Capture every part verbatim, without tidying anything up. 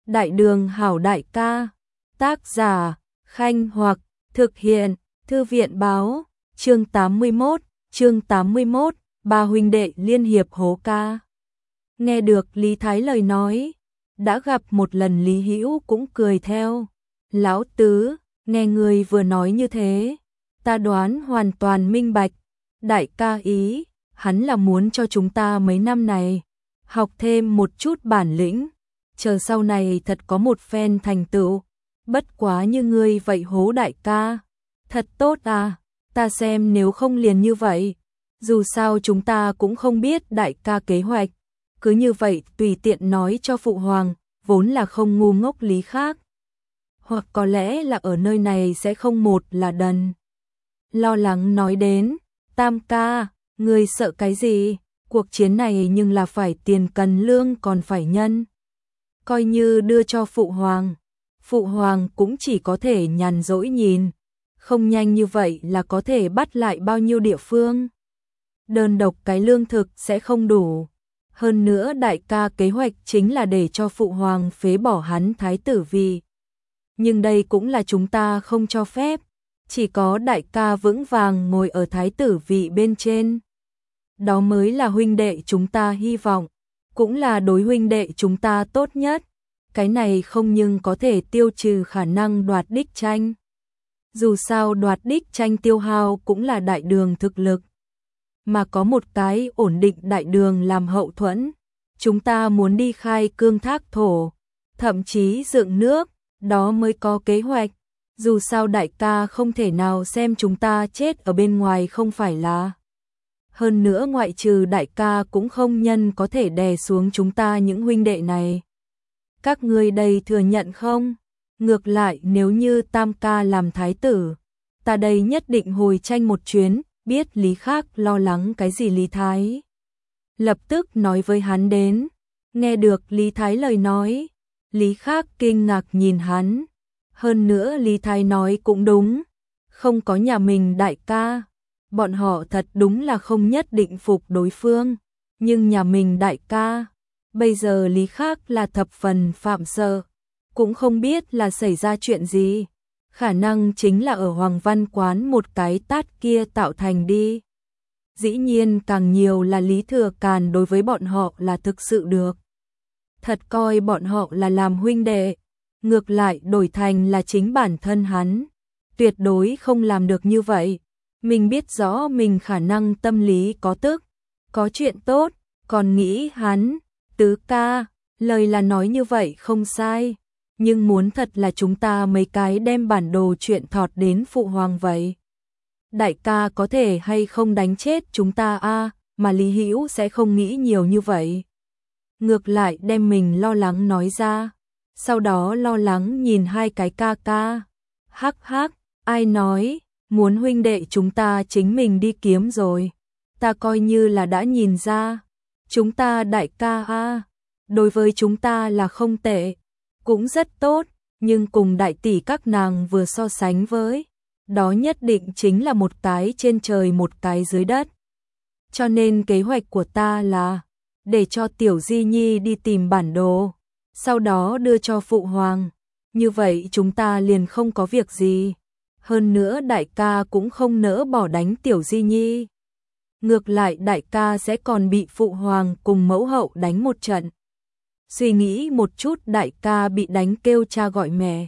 Đại đường hảo đại ca. Tác giả, Khanh Hoặc, thực hiện, Thư viện báo, chương tám mươi mốt, chương tám mươi mốt, ba huynh đệ liên hiệp hố ca. Nghe được Lý Thái lời nói, đã gặp một lần Lý Hữu cũng cười theo. Lão tứ, nghe người vừa nói như thế, ta đoán hoàn toàn minh bạch. Đại ca ý, hắn là muốn cho chúng ta mấy năm này học thêm một chút bản lĩnh, chờ sau này thật có một phen thành tựu. Bất quá như ngươi vậy hố đại ca, thật tốt à, ta xem nếu không liền như vậy. Dù sao chúng ta cũng không biết đại ca kế hoạch, cứ như vậy tùy tiện nói cho phụ hoàng, vốn là không ngu ngốc Lý khác. Hoặc có lẽ là ở nơi này sẽ không một là đần. Lo lắng nói đến, Tam ca, ngươi sợ cái gì? Cuộc chiến này nhưng là phải tiền cần lương còn phải nhân. Coi như đưa cho phụ hoàng, phụ hoàng cũng chỉ có thể nhàn rỗi nhìn, không nhanh như vậy là có thể bắt lại bao nhiêu địa phương. Đơn độc cái lương thực sẽ không đủ. Hơn nữa đại ca kế hoạch chính là để cho phụ hoàng phế bỏ hắn thái tử vị. Nhưng đây cũng là chúng ta không cho phép, chỉ có đại ca vững vàng ngồi ở thái tử vị bên trên. Đó mới là huynh đệ chúng ta hy vọng, cũng là đối huynh đệ chúng ta tốt nhất. Cái này không nhưng có thể tiêu trừ khả năng đoạt đích tranh. Dù sao đoạt đích tranh tiêu hao cũng là đại đường thực lực. Mà có một cái ổn định đại đường làm hậu thuẫn, chúng ta muốn đi khai cương thác thổ, thậm chí dựng nước, đó mới có kế hoạch. Dù sao đại ca không thể nào xem chúng ta chết ở bên ngoài không phải là. Hơn nữa ngoại trừ đại ca cũng không nhân có thể đè xuống chúng ta những huynh đệ này. Các ngươi đây thừa nhận không? Ngược lại nếu như Tam ca làm thái tử, ta đây nhất định hồi tranh một chuyến. Biết Lý khác lo lắng cái gì Lý Thái lập tức nói với hắn đến. Nghe được Lý Thái lời nói, Lý khác kinh ngạc nhìn hắn. Hơn nữa Lý Thái nói cũng đúng, không có nhà mình đại ca, bọn họ thật đúng là không nhất định phục đối phương. Nhưng nhà mình đại ca, bây giờ Lý khác là thập phần phạm sợ, cũng không biết là xảy ra chuyện gì. Khả năng chính là ở Hoàng Văn Quán một cái tát kia tạo thành đi. Dĩ nhiên càng nhiều là Lý Thừa Càn đối với bọn họ là thực sự được. Thật coi bọn họ là làm huynh đệ, ngược lại đổi thành là chính bản thân hắn. Tuyệt đối không làm được như vậy. Mình biết rõ mình khả năng tâm lý có tức, có chuyện tốt, còn nghĩ hắn, tứ ca, lời là nói như vậy không sai. Nhưng muốn thật là chúng ta mấy cái đem bản đồ chuyện thọt đến phụ hoàng vậy. Đại ca có thể hay không đánh chết chúng ta a, mà Lý Hữu sẽ không nghĩ nhiều như vậy. Ngược lại đem mình lo lắng nói ra, sau đó lo lắng nhìn hai cái ca ca. Hắc hắc, ai nói, muốn huynh đệ chúng ta chính mình đi kiếm rồi. Ta coi như là đã nhìn ra, chúng ta đại ca a, đối với chúng ta là không tệ. Cũng rất tốt, nhưng cùng đại tỷ các nàng vừa so sánh với, đó nhất định chính là một cái trên trời một cái dưới đất. Cho nên kế hoạch của ta là để cho Tiểu Di Nhi đi tìm bản đồ, sau đó đưa cho phụ hoàng. Như vậy chúng ta liền không có việc gì. Hơn nữa đại ca cũng không nỡ bỏ đánh Tiểu Di Nhi. Ngược lại đại ca sẽ còn bị phụ hoàng cùng mẫu hậu đánh một trận. Suy nghĩ một chút đại ca bị đánh kêu cha gọi mẹ,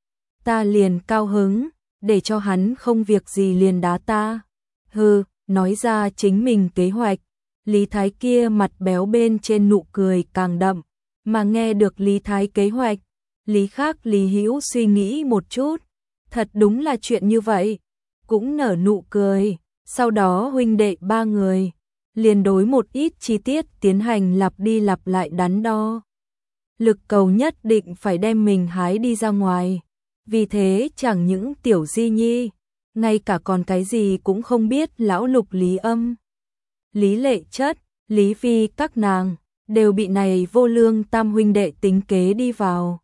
ta liền cao hứng, để cho hắn không việc gì liền đá ta. Hừ, nói ra chính mình kế hoạch. Lý Thái kia mặt béo bên trên nụ cười càng đậm, mà nghe được Lý Thái kế hoạch, Lý khác Lý Hữu suy nghĩ một chút, thật đúng là chuyện như vậy, cũng nở nụ cười. Sau đó huynh đệ ba người liền đối một ít chi tiết tiến hành lặp đi lặp lại đắn đo. Lực cầu nhất định phải đem mình hái đi ra ngoài. Vì thế chẳng những Tiểu Di Nhi, ngay cả còn cái gì cũng không biết lão Lục Lý Âm, Lý Lệ Chất, Lý Vi các nàng, đều bị này vô lương tam huynh đệ tính kế đi vào.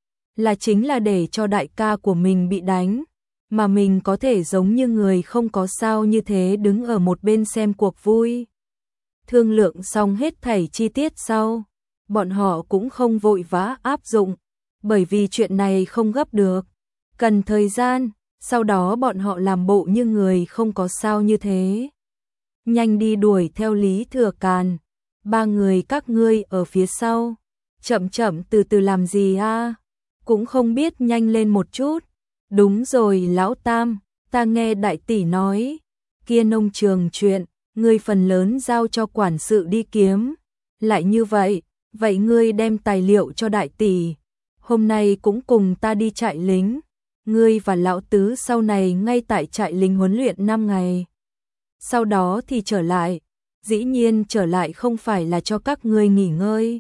Là chính là để cho đại ca của mình bị đánh, mà mình có thể giống như người không có sao như thế đứng ở một bên xem cuộc vui. Thương lượng xong hết thảy chi tiết sau, bọn họ cũng không vội vã áp dụng, bởi vì chuyện này không gấp được, cần thời gian, sau đó bọn họ làm bộ như người không có sao như thế. Nhanh đi đuổi theo Lý Thừa Càn, ba người các ngươi ở phía sau, chậm chậm từ từ làm gì a? Cũng không biết nhanh lên một chút. Đúng rồi lão Tam, ta nghe đại tỷ nói, kia nông trường chuyện, ngươi phần lớn giao cho quản sự đi kiếm. Lại như vậy, vậy ngươi đem tài liệu cho đại tỷ, hôm nay cũng cùng ta đi trại lính. Ngươi và lão tứ sau này ngay tại trại lính huấn luyện năm ngày. Sau đó thì trở lại, dĩ nhiên trở lại không phải là cho các ngươi nghỉ ngơi.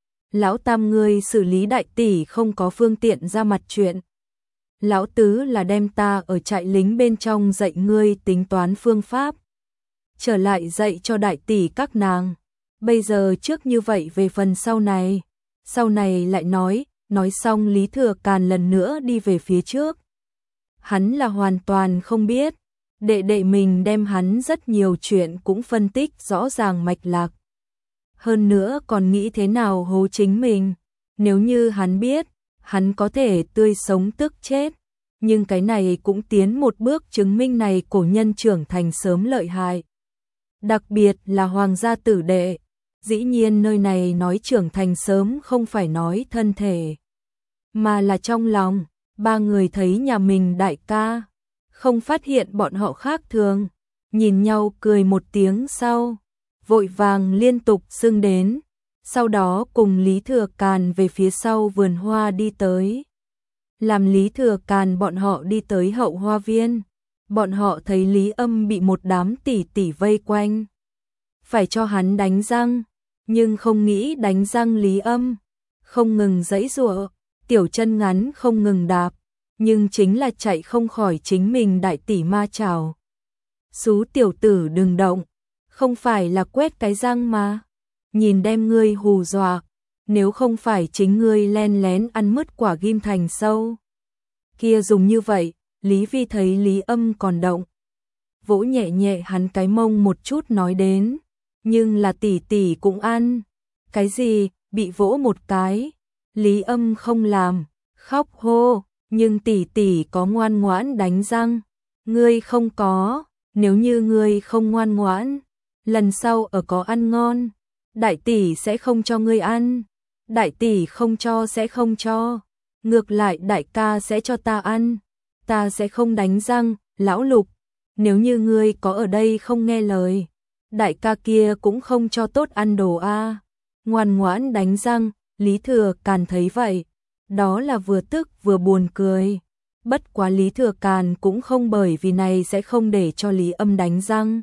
Lão Tam ngươi xử lý đại tỷ không có phương tiện ra mặt chuyện. Lão tứ là đem ta ở trại lính bên trong dạy ngươi tính toán phương pháp. Trở lại dạy cho đại tỷ các nàng. Bây giờ trước như vậy về phần sau này. Sau này lại nói, nói xong Lý Thừa Càn lần nữa đi về phía trước. Hắn là hoàn toàn không biết. Đệ đệ mình đem hắn rất nhiều chuyện cũng phân tích rõ ràng mạch lạc. Hơn nữa còn nghĩ thế nào hố chính mình. Nếu như hắn biết, hắn có thể tươi sống tức chết. Nhưng cái này cũng tiến một bước chứng minh này cổ nhân trưởng thành sớm lợi hại. Đặc biệt là hoàng gia tử đệ. Dĩ nhiên nơi này nói trưởng thành sớm không phải nói thân thể, mà là trong lòng. Ba người thấy nhà mình đại ca, không phát hiện bọn họ khác thường, nhìn nhau cười một tiếng sau, vội vàng liên tục xưng đến, sau đó cùng Lý Thừa Càn về phía sau vườn hoa đi tới. Làm Lý Thừa Càn bọn họ đi tới hậu hoa viên, bọn họ thấy Lý Âm bị một đám tỷ tỷ vây quanh, phải cho hắn đánh răng, nhưng không nghĩ đánh răng Lý Âm, không ngừng giãy giụa, tiểu chân ngắn không ngừng đạp, nhưng chính là chạy không khỏi chính mình đại tỷ ma chảo. Xú tiểu tử đừng động, không phải là quét cái răng mà, nhìn đem ngươi hù dọa, nếu không phải chính ngươi len lén ăn mứt quả ghim thành sâu. Kia dùng như vậy, Lý Vi thấy Lý Âm còn động, vỗ nhẹ nhẹ hắn cái mông một chút nói đến, nhưng là tỷ tỷ cũng ăn. Cái gì, bị vỗ một cái, Lý Âm không làm, khóc hô, nhưng tỷ tỷ có ngoan ngoãn đánh răng, ngươi không có, nếu như ngươi không ngoan ngoãn, lần sau ở có ăn ngon, đại tỷ sẽ không cho ngươi ăn, đại tỷ không cho sẽ không cho, ngược lại đại ca sẽ cho ta ăn, ta sẽ không đánh răng, lão Lục, nếu như ngươi có ở đây không nghe lời, đại ca kia cũng không cho tốt ăn đồ a. Ngoan ngoãn đánh răng, Lý Thừa Càn thấy vậy, đó là vừa tức vừa buồn cười. Bất quá Lý Thừa Càn cũng không bởi vì này sẽ không để cho Lý Âm đánh răng.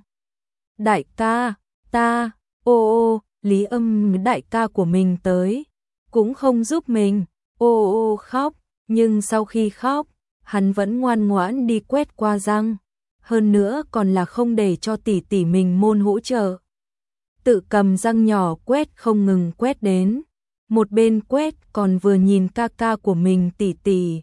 Đại ca, ta, ô ô, Lý Âm đại ca của mình tới, cũng không giúp mình, ô ô khóc, nhưng sau khi khóc, hắn vẫn ngoan ngoãn đi quét qua răng, hơn nữa còn là không để cho tỷ tỷ mình môn hỗ trợ. Tự cầm răng nhỏ quét không ngừng quét đến, một bên quét còn vừa nhìn ca ca của mình tỷ tỷ.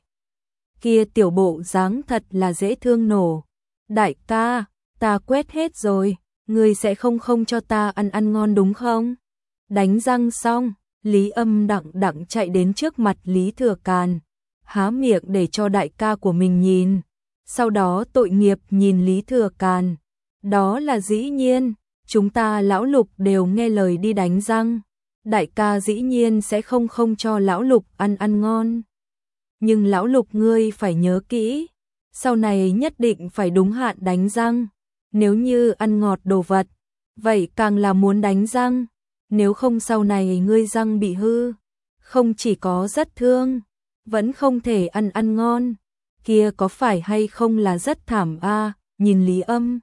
Kia tiểu bộ dáng thật là dễ thương nổ. Đại ca, ta quét hết rồi, ngươi sẽ không không cho ta ăn ăn ngon đúng không? Đánh răng xong, Lý Âm đặng đặng chạy đến trước mặt Lý Thừa Càn, há miệng để cho đại ca của mình nhìn. Sau đó tội nghiệp nhìn Lý Thừa Càn. Đó là dĩ nhiên, chúng ta lão Lục đều nghe lời đi đánh răng. Đại ca dĩ nhiên sẽ không không cho lão Lục ăn ăn ngon. Nhưng lão Lục ngươi phải nhớ kỹ, sau này nhất định phải đúng hạn đánh răng. Nếu như ăn ngọt đồ vật, vậy càng là muốn đánh răng. Nếu không sau này ngươi răng bị hư, không chỉ có rất thương, vẫn không thể ăn ăn ngon. Kia có phải hay không là rất thảm a? Nhìn Lý Âm.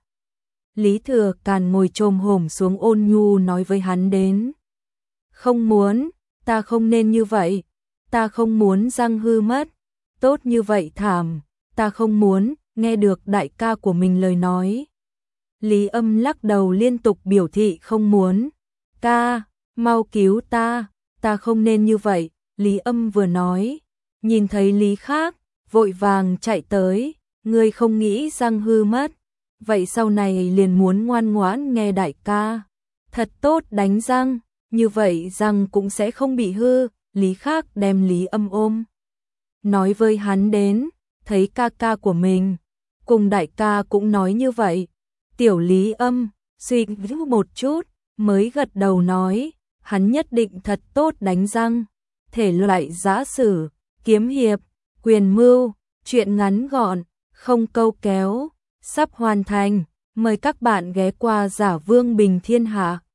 Lý Thừa Càn ngồi chồm hổm xuống ôn nhu nói với hắn đến. Không muốn, ta không nên như vậy, ta không muốn răng hư mất, tốt như vậy thảm, ta không muốn, nghe được đại ca của mình lời nói. Lý Âm lắc đầu liên tục biểu thị không muốn, ca, mau cứu ta, ta không nên như vậy, Lý Âm vừa nói, nhìn thấy Lý Khác, vội vàng chạy tới, ngươi không nghĩ răng hư mất, vậy sau này liền muốn ngoan ngoãn nghe đại ca, thật tốt đánh răng. Như vậy răng cũng sẽ không bị hư. Lý Khác đem Lý Âm ôm nói với hắn đến, thấy ca ca của mình, cùng đại ca cũng nói như vậy. Tiểu Lý Âm suy nghĩ một chút, mới gật đầu nói, hắn nhất định thật tốt đánh răng, thể loại giã sử, kiếm hiệp, quyền mưu, chuyện ngắn gọn, không câu kéo, sắp hoàn thành, mời các bạn ghé qua Giả Vương Bình Thiên Hạ.